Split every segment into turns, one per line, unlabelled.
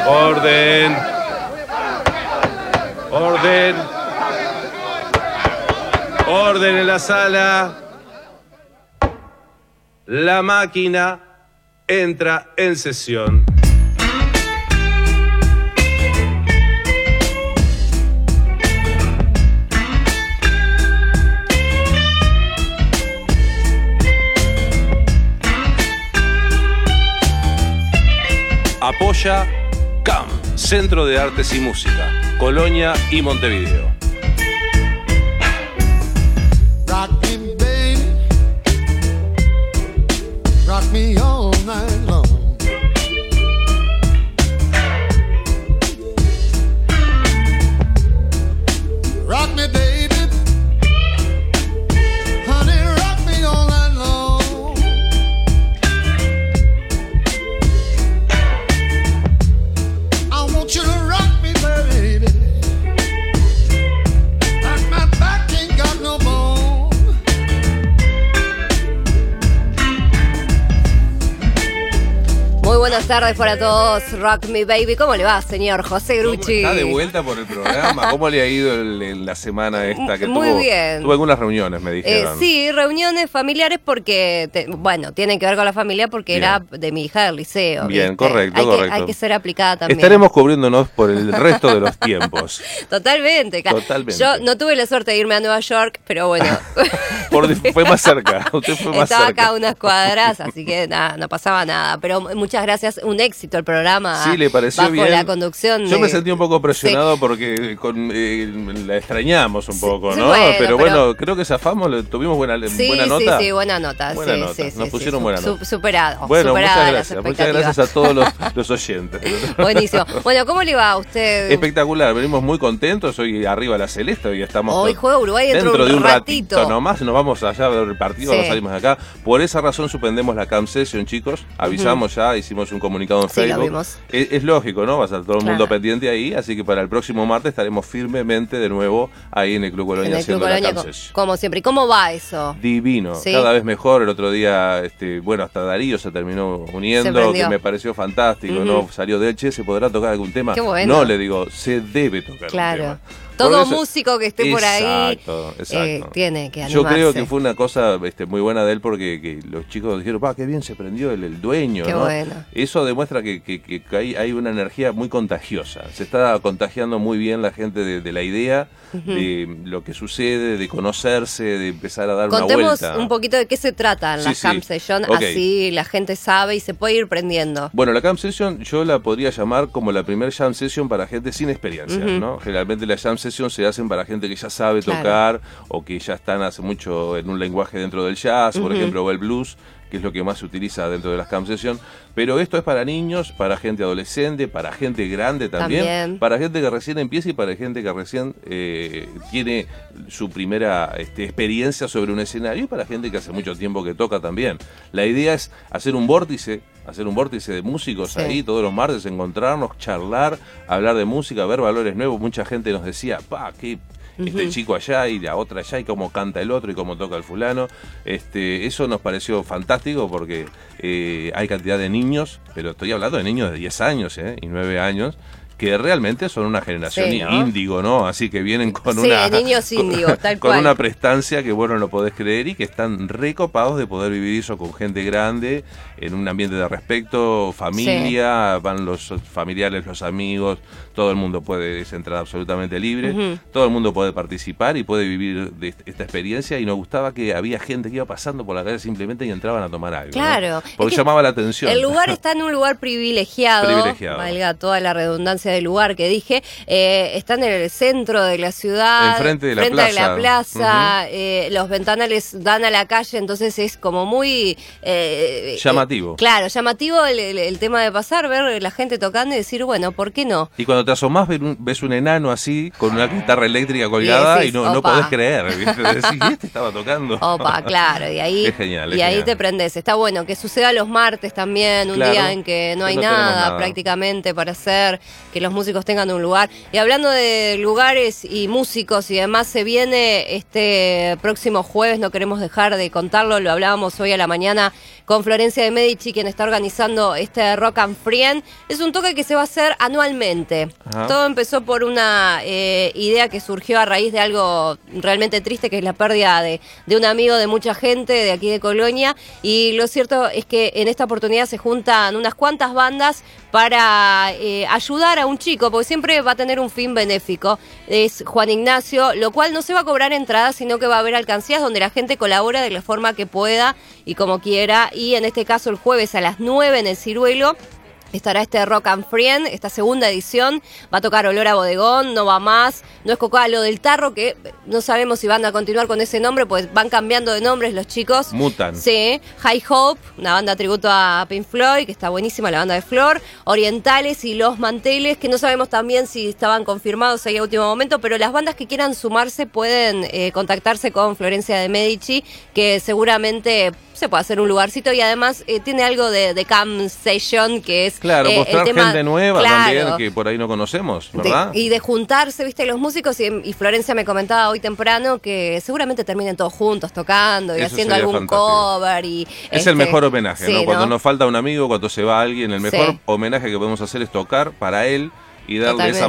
Orden. Orden. Orden en la sala. La máquina entra en sesión. Apoya CAM, Centro de Artes y Música, Colonia y Montevideo.
Rock me, baby. Rock me all night long. Rock me, baby. Honey, rock me all night long. I want you to rock me, baby. Like my back ain't got no bone.
Muy buenas tardes para todos. Rock Me Baby. ¿Cómo le va, señor José Grucci?
Está de vuelta por el programa. ¿Cómo le ha ido en la semana esta que
Muy
tuvo?
bien.
Tuvo algunas reuniones, me dijeron.
Sí, reuniones familiares porque, tienen que ver con la familia porque
Bien.
era de mi hija del liceo.
Bien,
¿viste?
correcto.
Hay que ser aplicada también.
Estaremos cubriéndonos por el resto de los tiempos.
Totalmente. Yo no tuve la suerte de irme a Nueva York, pero bueno.
Fue más cerca. Usted fue más
Estaba
cerca.
acá a unas cuadras, así que nada, no pasaba nada. Pero muchas gracias, un éxito el programa.
Sí, le pareció
bajo
bien.
la conducción.
Yo me sentí un poco presionado porque la extrañamos un poco, ¿no?
bueno,
pero bueno, creo que zafamos, tuvimos buena nota.
Sí, buena nota.
Buena
sí,
nota.
sí,
Nos
sí,
pusieron
sí,
buena nota.
Superado.
Bueno,
superada las
muchas gracias a todos los oyentes.
Buenísimo. Bueno, ¿cómo le va a usted?
Espectacular, venimos muy contentos. Hoy arriba la Celeste, hoy estamos.
Hoy juega Uruguay
dentro de un
ratito
nomás. Nos vamos allá a ver el partido, no salimos de acá. Por esa razón suspendemos la Camp Session, chicos. Avisamos ya, hicimos un comunicado en Facebook.
Lo vimos.
Es lógico, ¿no? Va a estar todo el mundo
Claro.
pendiente ahí, así que para el próximo martes estaremos firmemente de nuevo ahí en el Club Colonia haciendo la Camp Session.
Como siempre. ¿Y cómo va eso?
Divino,
¿Sí?
Cada vez mejor. El otro día, hasta Darío se terminó uniendo, que me pareció fantástico, ¿no? Salió de Che, ¿se podrá tocar algún tema?
Qué bueno.
No, le digo, se debe tocar
Claro.
un tema.
Todo
Porque
músico que esté por ahí
Exacto.
tiene que animarse.
Yo creo que fue una cosa muy buena de él porque que los chicos dijeron, qué bien se prendió el dueño,
Qué
¿no?
bueno.
Eso demuestra que hay una energía muy contagiosa. Se está contagiando muy bien la gente de la idea, de lo que sucede, de conocerse, de empezar a dar una vuelta.
Contemos un poquito de qué se trata en la Camp Session, así la gente sabe y se puede ir prendiendo.
Bueno, la Camp Session yo la podría llamar como la primer Jam Session para gente sin experiencia, ¿no? Generalmente la Jam Session se hacen para gente que ya sabe tocar o que ya están hace mucho en un lenguaje dentro del jazz, por ejemplo, o el blues, que es lo que más se utiliza dentro de las Camp Session. Pero esto es para niños, para gente adolescente, para gente grande también. Para gente que recién empieza y para gente que recién tiene su primera experiencia sobre un escenario y para gente que hace mucho tiempo que toca también. La idea es hacer un vórtice de músicos ahí todos los martes, encontrarnos, charlar, hablar de música, ver valores nuevos. Mucha gente nos decía, qué este chico allá y la otra allá y cómo canta el otro y cómo toca el fulano. Eso nos pareció fantástico porque hay cantidad de niños, pero estoy hablando de niños de 10 años y 9 años, que realmente son una generación índigo, ¿no? Así que vienen con
niños índigo, tal
con
cual.
una prestancia que no podés creer y que están recopados de poder vivir eso con gente grande, en un ambiente de respeto, familia, van los familiares, los amigos, todo el mundo puede entrar absolutamente libre, todo el mundo puede participar y puede vivir de esta experiencia, y nos gustaba que había gente que iba pasando por la calle simplemente y entraban a tomar algo,
claro,
¿no? Porque llamaba la atención.
El lugar está en un lugar privilegiado, valga toda la redundancia del lugar que dije, está en el centro de la ciudad,
enfrente de la
plaza, los ventanales dan a la calle, entonces es como muy
llamativo.
Claro, llamativo el tema de pasar, ver la gente tocando y decir, bueno, ¿por qué no?
Y cuando te asomás ves un enano así, con una guitarra eléctrica colgada, y no podés creer, ¿viste? Decís, ¿y este estaba tocando?
Claro, y ahí,
es genial,
ahí te prendés. Está bueno que suceda los martes también, un día en que no hay nada prácticamente para hacer, que que los músicos tengan un lugar. Y hablando de lugares y músicos y demás, se viene este próximo jueves, no queremos dejar de contarlo, lo hablábamos hoy a la mañana con Florencia de Medici, quien está organizando este Rock and Frien. Es un toque que se va a hacer anualmente. Ajá. Todo empezó por una idea que surgió a raíz de algo realmente triste, que es la pérdida de un amigo de mucha gente de aquí de Colonia, y lo cierto es que en esta oportunidad se juntan unas cuantas bandas para ayudar a un chico, porque siempre va a tener un fin benéfico. Es Juan Ignacio, lo cual no se va a cobrar entradas, sino que va a haber alcancías donde la gente colabora de la forma que pueda y como quiera, y en este caso el jueves a las 9 en el Ciruelo estará este Rock and Frien, esta segunda edición. Va a tocar Olor a Bodegón, No Va Más, No es Coca, Lo del Tarro, que no sabemos si van a continuar con ese nombre, pues van cambiando de nombres los chicos.
Mutan.
Sí, High Hope, una banda tributo a Pink Floyd, que está buenísima, la banda de Flor. Orientales y Los Manteles, que no sabemos también si estaban confirmados ahí a último momento, pero las bandas que quieran sumarse pueden contactarse con Florencia de Medici, que seguramente se puede hacer un lugarcito, y además tiene algo de Cam Session, que es
claro, mostrar
el tema,
gente nueva,
claro,
también, que por ahí no conocemos, ¿verdad?
Y de juntarse, viste, los músicos, y Florencia me comentaba hoy temprano que seguramente terminen todos juntos tocando y
eso
haciendo algún
fantástico.
Cover.
Es el mejor homenaje,
sí,
¿no? Cuando nos falta un amigo, cuando se va alguien, el mejor homenaje que podemos hacer es tocar para él y darle ese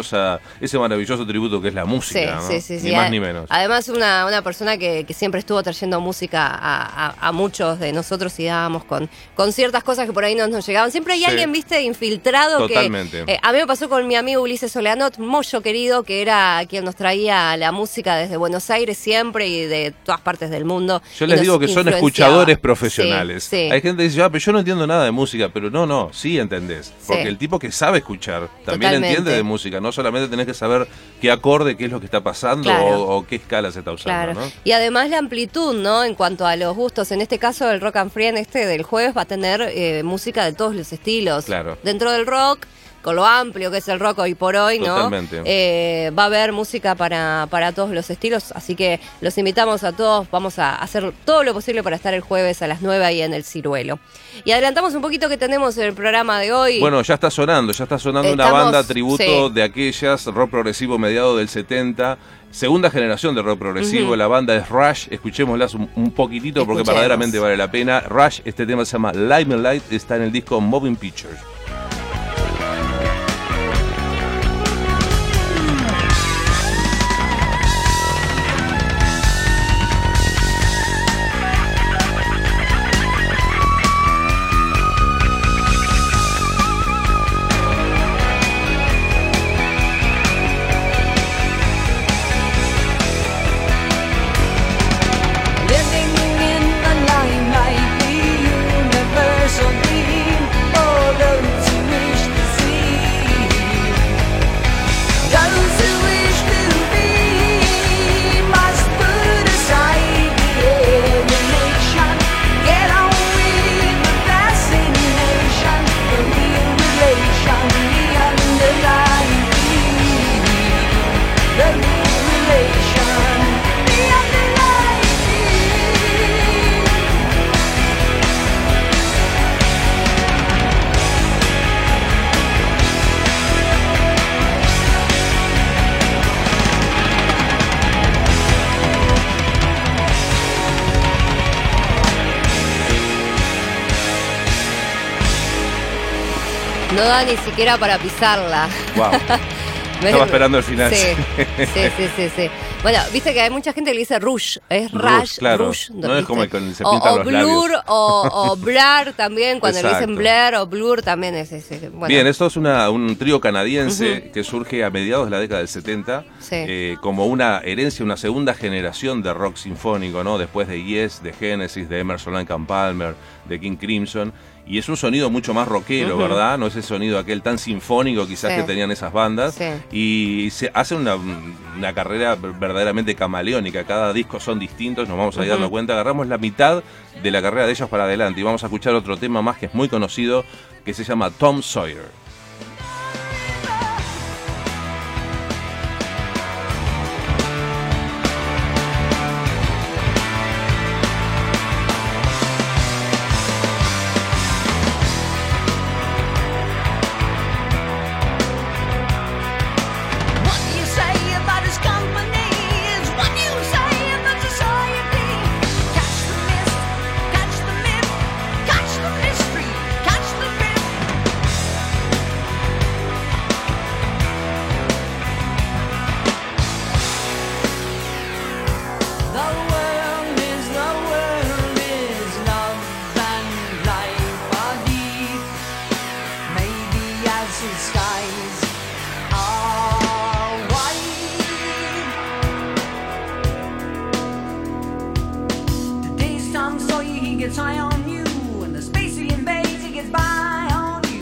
maravilloso tributo que es la música, ¿no? Ni más ni menos.
Además, una persona que siempre estuvo trayendo música a muchos de nosotros, y dábamos con ciertas cosas que por ahí no nos llegaban. Siempre hay alguien, viste, infiltrado.
Totalmente.
Que a mí me pasó con mi amigo Ulises Soleanot, Moyo querido, que era quien nos traía la música desde Buenos Aires siempre y de todas partes del mundo.
Yo les digo que son escuchadores profesionales. Hay gente que dice, pero yo no entiendo nada de música, pero no, sí entendés. Porque el tipo que sabe escuchar también entiende de música, no solamente tenés que saber qué acorde, qué es lo que está pasando, claro, o qué escala se está usando,
claro,
¿no?
Y además la amplitud, ¿no? En cuanto a los gustos, en este caso el Rock and Frien del jueves va a tener música de todos los estilos.
Claro.
Dentro del rock, con lo amplio que es el rock hoy por hoy, ¿no?
Totalmente.
Va a haber música para todos los estilos, así que los invitamos a todos. Vamos a hacer todo lo posible para estar el jueves a las 9 ahí en el Ciruelo. Y adelantamos un poquito que tenemos el programa de hoy.
Bueno, ya está sonando una banda tributo de aquellas, rock progresivo mediado del 70, segunda generación de rock progresivo. La banda es Rush, escuchémoslas un poquitito porque verdaderamente vale la pena. Rush, este tema se llama Limelight, está en el disco Moving Pictures.
No da ni siquiera para pisarla.
Wow. Estaba esperando el final.
Sí. Bueno, viste que hay mucha gente que le dice Rush, es Rush,
claro.
Rush.
No es como el que se pintan los
Blur,
labios.
o Blur también, cuando le dicen Blur o Blur también es ese. Bueno.
Bien, esto es un trío canadiense que surge a mediados de la década del 70 como una herencia, una segunda generación de rock sinfónico, ¿no? Después de Yes, de Genesis, de Emerson, Lake and Palmer, de King Crimson. Y es un sonido mucho más rockero, ¿verdad? No es ese sonido aquel tan sinfónico quizás que tenían esas bandas. Y se hace una carrera verdaderamente camaleónica. Cada disco son distintos, nos vamos a ir dando cuenta. Agarramos la mitad de la carrera de ellos para adelante y vamos a escuchar otro tema más que es muy conocido, que se llama Tom Sawyer.
gets high on you, and the space he invades, he gets by on you.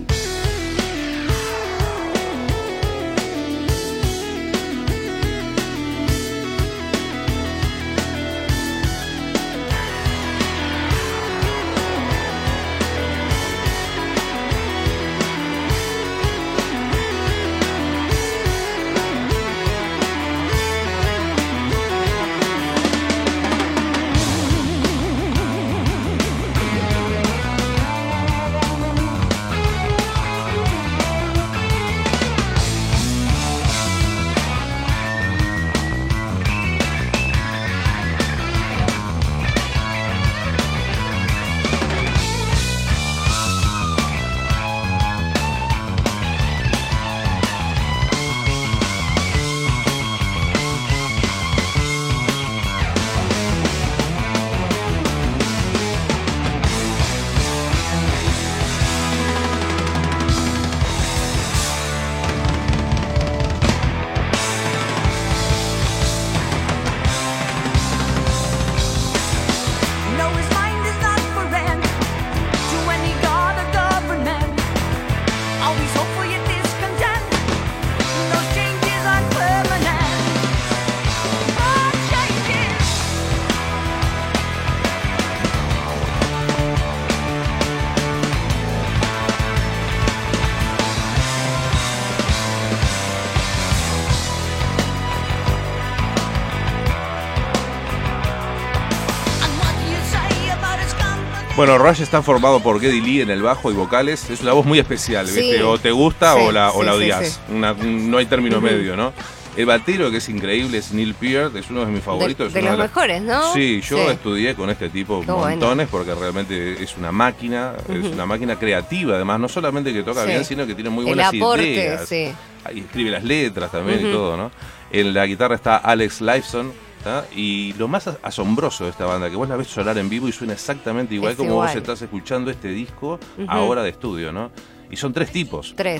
Bueno, Rush está formado por Geddy Lee en el bajo y vocales. Es una voz muy especial, ¿viste?
Sí.
O te gusta
Sí,
o la
sí,
odias.
sí.
No hay término medio, ¿no? El batero, que es increíble, es Neil Peart, es uno de mis favoritos.
De
es uno
los mejores, ¿no?
Sí, yo
Sí.
estudié con este tipo
Qué
montones porque realmente es una máquina, es una máquina creativa, además, no solamente que toca
Sí.
bien, sino que tiene muy
El
buenas
aporte,
ideas.
sí.
Y escribe las letras también y todo, ¿no? En la guitarra está Alex Lifeson. ¿tá? Y lo más asombroso de esta banda, que vos la ves sonar en vivo y suena exactamente igual
Es
como
igual.
vos estás escuchando este disco ahora de estudio, ¿no? Y son tres tipos.
Tres.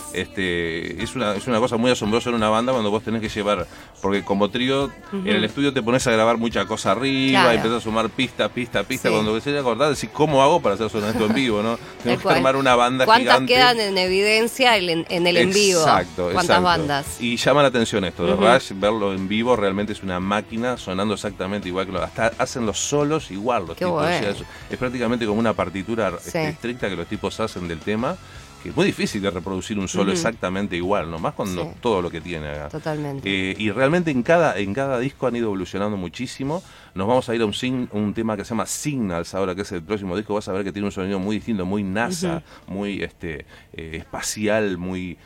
Es una cosa muy asombrosa en una banda cuando vos tenés que llevar, porque como trío, en el estudio te pones a grabar mucha cosa arriba,
Claro.
y empezás a sumar pista.
Sí.
Cuando empecé a acordar, decís, ¿cómo hago para hacer sonar esto en vivo, no? Tengo que
cual.
armar una banda
¿Cuántas
gigante.
quedan en evidencia en el en vivo?
Exacto,
¿Cuántas
exacto.
bandas?
Y llama la atención esto de Rush, verlo en vivo realmente es una máquina sonando exactamente igual que hasta hacen los solos igual los
Qué
tipos. O sea,
bueno.
es prácticamente como una partitura
Sí.
estricta que los tipos hacen del tema, que es muy difícil de reproducir un solo exactamente igual, ¿no? Más cuando
Sí.
todo lo que tiene acá.
Totalmente.
Y realmente en cada disco han ido evolucionando muchísimo. Nos vamos a ir a un tema que se llama Signals ahora, que es el próximo disco. Vas a ver que tiene un sonido muy distinto, muy NASA, muy espacial, muy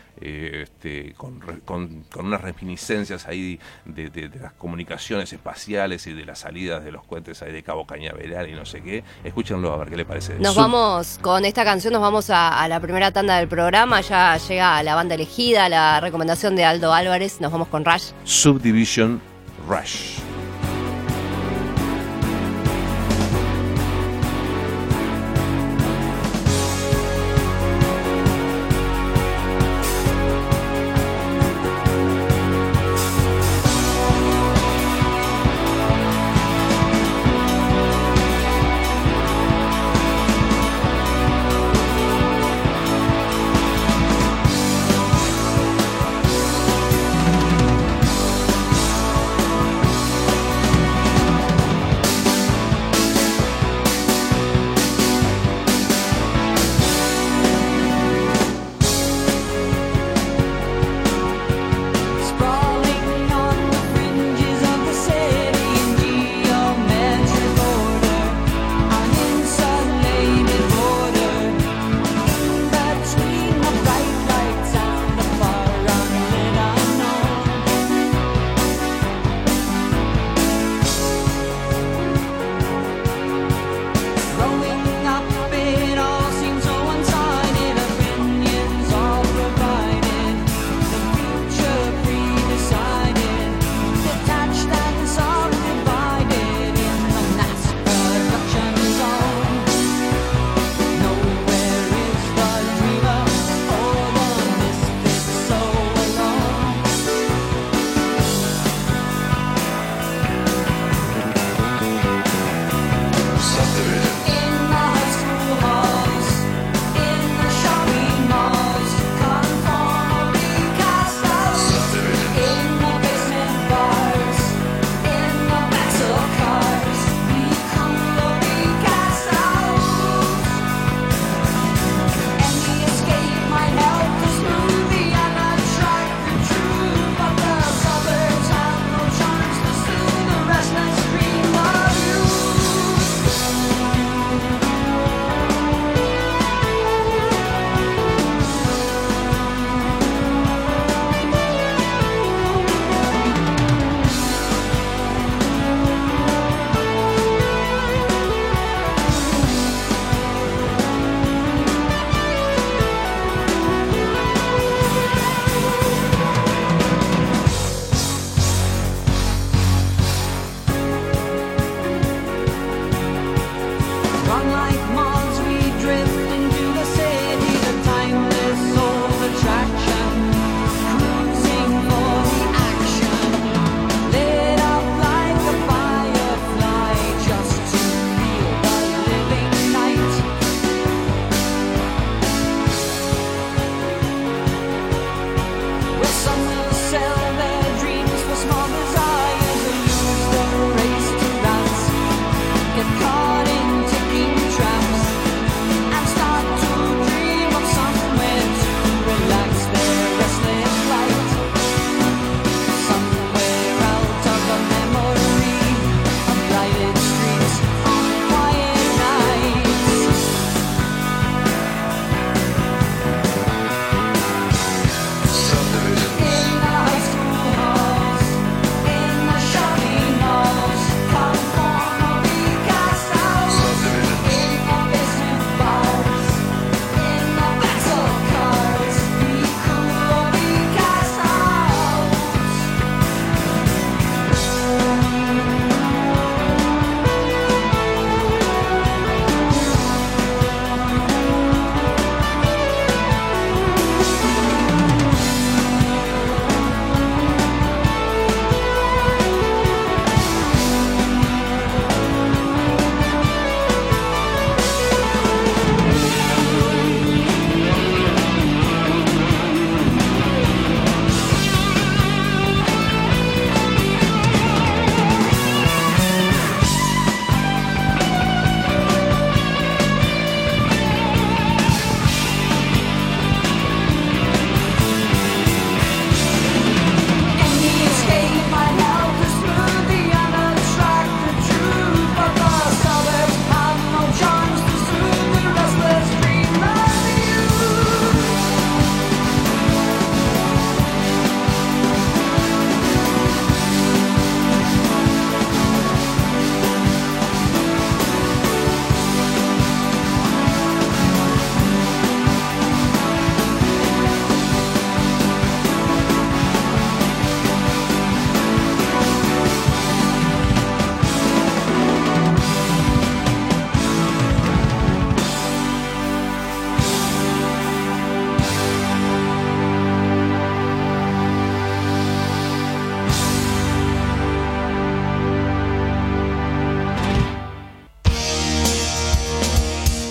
con unas reminiscencias ahí de las comunicaciones espaciales y de las salidas de los cohetes ahí de Cabo Cañaveral y no sé qué. Escúchenlo a ver qué le parece.
Nos vamos, con esta canción nos vamos a la primera tanda del programa. Ya llega la banda elegida, la recomendación de Aldo Álvarez. Nos vamos con Rush.
Subdivision Rush.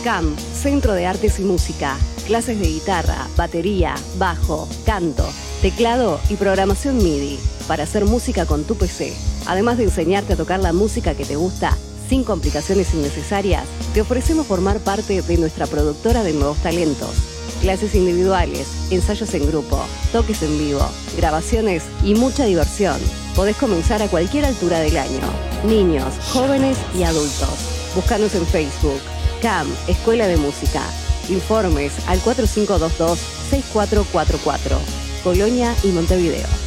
CAM, Centro de Artes y Música. Clases de guitarra, batería, bajo, canto, teclado y programación MIDI para hacer música con tu PC. Además de enseñarte a tocar la música que te gusta sin complicaciones innecesarias, te ofrecemos formar parte de nuestra productora de nuevos talentos. Clases individuales, ensayos en grupo, toques en vivo, grabaciones y mucha diversión. Podés comenzar a cualquier altura del año. Niños, jóvenes y adultos. Búscanos en Facebook. CAM, Escuela de Música. Informes al 4522-6444. Colonia y Montevideo.